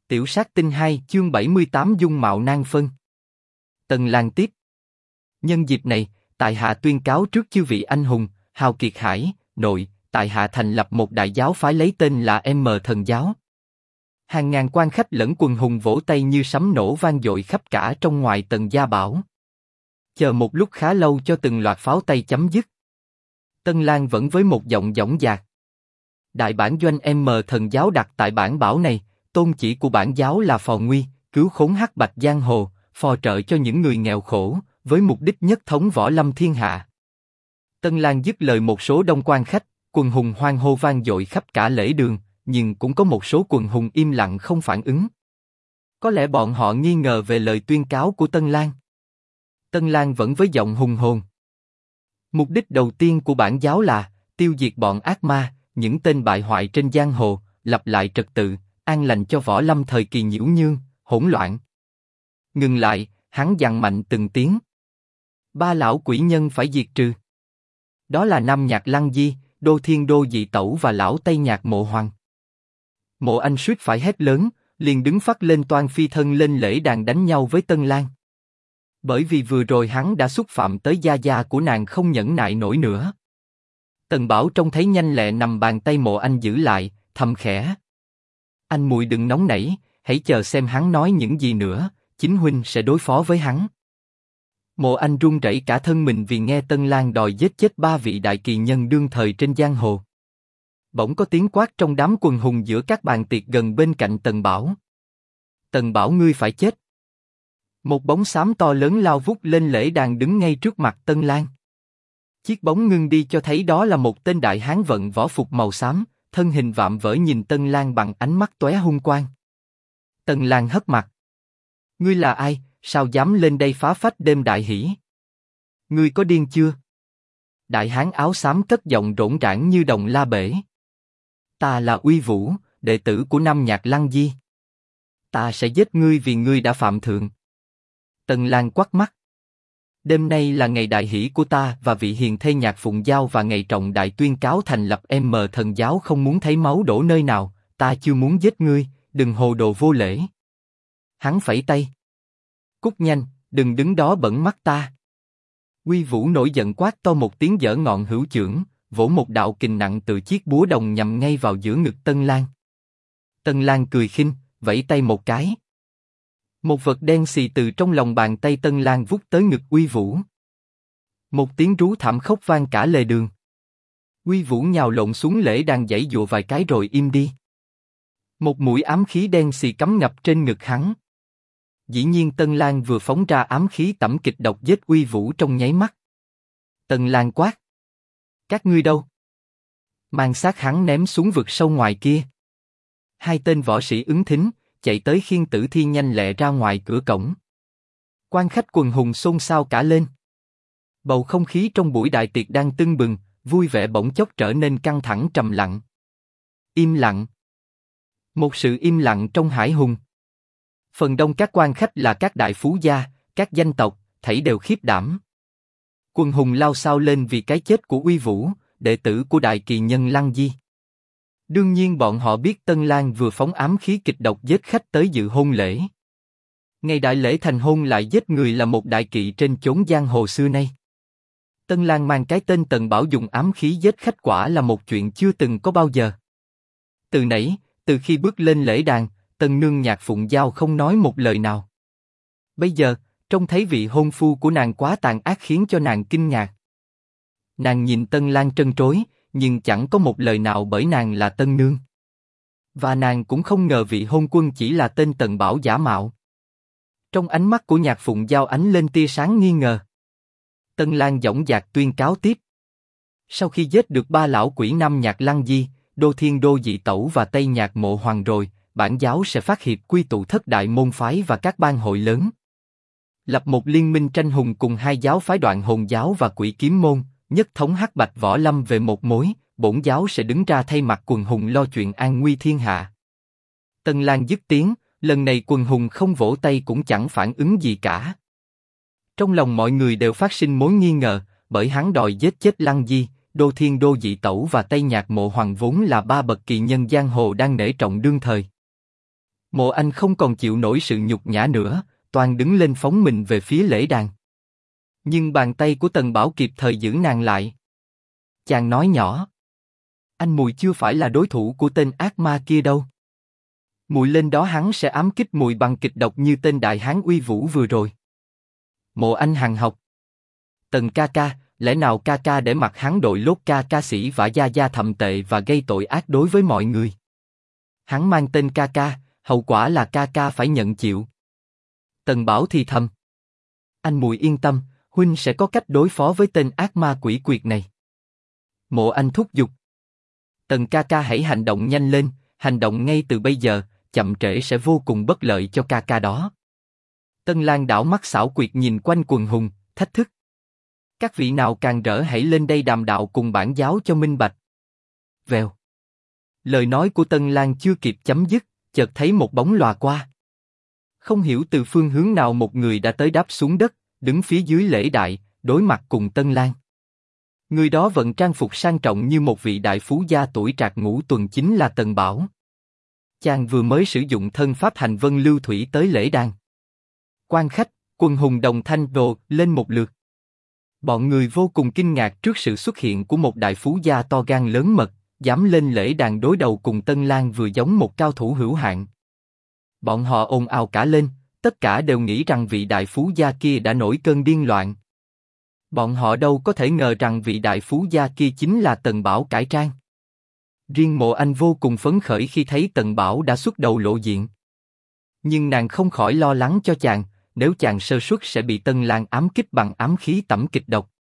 Tiểu sát tinh 2 chương 78 dung mạo nan phân. Tần Lang tiếp. Nhân dịp này, tại hạ tuyên cáo trước chư vị anh hùng, hào kiệt hải, nội, tại hạ thành lập một đại giáo phái lấy tên là M Thần Giáo. Hàng ngàn quan khách lẫn quần hùng vỗ tay như sấm nổ vang dội khắp cả trong ngoài Tần gia bảo. Chờ một lúc khá lâu cho từng loạt pháo tay chấm dứt. Tân Lang vẫn với một giọng dõng dạc. Đại bản doanh M Thần Giáo đặt tại bản bảo này, tôn chỉ của bản giáo là phò nguy, cứu khốn hắc bạch giang hồ, phò trợ cho những người nghèo khổ, với mục đích nhất thống võ lâm thiên hạ. Tân Lang dứt lời, một số đông quan khách, quần hùng hoan hô vang dội khắp cả lễ đường, nhưng cũng có một số quần hùng im lặng không phản ứng. Có lẽ bọn họ nghi ngờ về lời tuyên cáo của Tân Lang. Tân Lang vẫn với giọng hùng hồn. Mục đích đầu tiên của bản giáo là tiêu diệt bọn ác ma, những tên bại hoại trên giang hồ, lập lại trật tự, an lành cho võ lâm thời kỳ nhiễu nhương, hỗn loạn. Ngừng lại, hắn dặn mạnh từng tiếng. 3 lão quỷ nhân phải diệt trừ. Đó là Nam Nhạc Lăng Di, Đô Thiên Đô Dị Tẩu và lão Tây Nhạc Mộ Hoàng. Mộ Anh suýt phải hét lớn, liền đứng phắt lên toan phi thân lên lễ đàn đánh nhau với Tân Lang. Bởi vì vừa rồi hắn đã xúc phạm tới gia gia của nàng, không nhẫn nại nổi nữa. Tần Bảo trông thấy nhanh lẹ nằm bàn tay Mộ Anh giữ lại, thầm khẽ. Anh muội đừng nóng nảy, hãy chờ xem hắn nói những gì nữa, chính huynh sẽ đối phó với hắn. Mộ Anh run rẩy cả thân mình vì nghe Tân Lang đòi giết chết 3 vị đại kỳ nhân đương thời trên giang hồ. Bỗng có tiếng quát trong đám quần hùng giữa các bàn tiệc gần bên cạnh Tần Bảo. Tần Bảo, ngươi phải chết. Một bóng xám to lớn lao vút lên lễ đàn đứng ngay trước mặt Tân Lang. Chiếc bóng ngưng đi cho thấy đó là một tên đại hán vận võ phục màu xám, thân hình vạm vỡ nhìn Tân Lang bằng ánh mắt tóe hung quang. Tân Lang hất mặt. Ngươi là ai, sao dám lên đây phá phách đêm đại hỷ? Ngươi có điên chưa? Đại hán áo xám cất giọng rỗng rãng như đồng la bể. Ta là Uy Vũ, đệ tử của Nam Nhạc Lăng Di. Ta sẽ giết ngươi vì ngươi đã phạm thượng. Tân Lang quắt mắt. Đêm nay là ngày đại hỷ của ta và vị hiền thê Nhạc Phụng Giao, và ngày trọng đại tuyên cáo thành lập M Thần Giáo, không muốn thấy máu đổ nơi nào. Ta chưa muốn giết ngươi, đừng hồ đồ vô lễ. Hắn phẩy tay. Cút nhanh, đừng đứng đó bẩn mắt ta. Uy Vũ nổi giận quát to một tiếng, giở ngọn hữu chưởng, vỗ một đạo kình nặng từ chiếc búa đồng nhằm ngay vào giữa ngực Tân Lang. Tân Lang cười khinh, vẫy tay một cái. Một vật đen xì từ trong lòng bàn tay Tân Lang vút tới ngực Uy Vũ. Một tiếng rú thảm khốc vang cả lề đường. Uy Vũ nhào lộn xuống lễ đàn giãy giụa vài cái rồi im đi. Một mũi ám khí đen xì cắm ngập trên ngực hắn. Dĩ nhiên Tân Lang vừa phóng ra ám khí tẩm kịch độc giết Uy Vũ trong nháy mắt. Tân Lang quát. Các ngươi đâu? Mang xác hắn ném xuống vực sâu ngoài kia. 2 tên võ sĩ ứng thính, chạy tới khiêng tử thi nhanh lẹ ra ngoài cửa cổng. Quan khách quần hùng xôn xao cả lên. Bầu không khí trong buổi đại tiệc đang tưng bừng, vui vẻ bỗng chốc trở nên căng thẳng trầm lặng. Im lặng. Một sự im lặng trong hải hùng. Phần đông các quan khách là các đại phú gia, các danh tộc, thảy đều khiếp đảm. Quần hùng lao xao lên vì cái chết của Uy Vũ, đệ tử của đại kỳ nhân Lăng Di. Đương nhiên bọn họ biết Tân Lang vừa phóng ám khí kịch độc giết khách tới dự hôn lễ. Ngày đại lễ thành hôn lại giết người là một đại kỵ trên chốn giang hồ xưa nay. Tân Lang mang cái tên Tần Bảo dùng ám khí giết khách quả là một chuyện chưa từng có bao giờ. Từ nãy, từ khi bước lên lễ đàn, Tân nương Nhạc Phụng Giao không nói một lời nào. Bây giờ, trông thấy vị hôn phu của nàng quá tàn ác khiến cho nàng kinh ngạc. Nàng nhìn Tân Lang trân trối, nhưng chẳng có một lời nào, bởi nàng là Tân nương. Và nàng cũng không ngờ vị hôn quân chỉ là tên Tần Bảo giả mạo. Trong ánh mắt của Nhạc Phụng Giao ánh lên tia sáng nghi ngờ. Tân Lang dõng dạc tuyên cáo tiếp. Sau khi giết được 3 lão quỷ Nam Nhạc Lăng Di, Đô Thiên Đô Dị Tẩu và Tây Nhạc Mộ Hoàng rồi, bản giáo sẽ phát hiệp quy tụ thất đại môn phái và các bang hội lớn. Lập một liên minh tranh hùng cùng 2 giáo phái Đoạn Hồn Giáo và Quỷ Kiếm Môn, nhất thống hắc bạch võ lâm về một mối, bổn giáo sẽ đứng ra thay mặt quần hùng lo chuyện an nguy thiên hạ. Tân Lang dứt tiếng, lần này quần hùng không vỗ tay cũng chẳng phản ứng gì cả. Trong lòng mọi người đều phát sinh mối nghi ngờ, bởi hắn đòi giết chết Lăng Di, Đô Thiên Đô Dị Tẩu và Tây Nhạc Mộ Hoàng vốn là 3 bậc kỳ nhân giang hồ đang nể trọng đương thời. Mộ Anh không còn chịu nổi sự nhục nhã nữa, toàn đứng lên phóng mình về phía lễ đàn. Nhưng bàn tay của Tần Bảo kịp thời giữ nàng lại. Chàng nói nhỏ. Anh Mùi chưa phải là đối thủ của tên ác ma kia đâu. Mùi lên đó hắn sẽ ám kích Mùi bằng kịch độc như tên đại hán uy vũ vừa rồi. Mộ Anh hằn học. Tần ca ca, lẽ nào ca ca để mặc hắn đội lốt ca sĩ và gia gia thậm tệ và gây tội ác đối với mọi người? Hắn mang tên ca ca, hậu quả là ca ca phải nhận chịu. Tần Bảo thì thầm. Anh Mùi yên tâm, huynh sẽ có cách đối phó với tên ác ma quỷ quyệt này. Mộ Anh thúc giục. Tần ca ca hãy hành động nhanh lên, hành động ngay từ bây giờ, chậm trễ sẽ vô cùng bất lợi cho ca ca đó. Tân Lang đảo mắt xảo quyệt nhìn quanh quần hùng, thách thức. Các vị nào càng rỡ hãy lên đây đàm đạo cùng bản giáo cho minh bạch. Vèo. Lời nói của Tân Lang chưa kịp chấm dứt, chợt thấy một bóng lòa qua. Không hiểu từ phương hướng nào một người đã tới đáp xuống đất, đứng phía dưới lễ đại, đối mặt cùng Tân Lang. Người đó vận trang phục sang trọng như một vị đại phú gia tuổi trạc ngũ tuần chính là Tần Bảo. Chàng vừa mới sử dụng thân pháp hành vân lưu thủy tới lễ đàn. Quan khách, quần hùng đồng thanh rồ lên một lượt. Bọn người vô cùng kinh ngạc trước sự xuất hiện của một đại phú gia to gan lớn mật, dám lên lễ đàn đối đầu cùng Tân Lang vừa giống một cao thủ hữu hạn. Bọn họ ồn ào cả lên, tất cả đều nghĩ rằng vị đại phú gia kia đã nổi cơn điên loạn. Bọn họ đâu có thể ngờ rằng vị đại phú gia kia chính là Tần Bảo cải trang. Riêng Mộ Anh vô cùng phấn khởi khi thấy Tần Bảo đã xuất đầu lộ diện. Nhưng nàng không khỏi lo lắng cho chàng, nếu chàng sơ suất sẽ bị Tân Lang ám kích bằng ám khí tẩm kịch độc.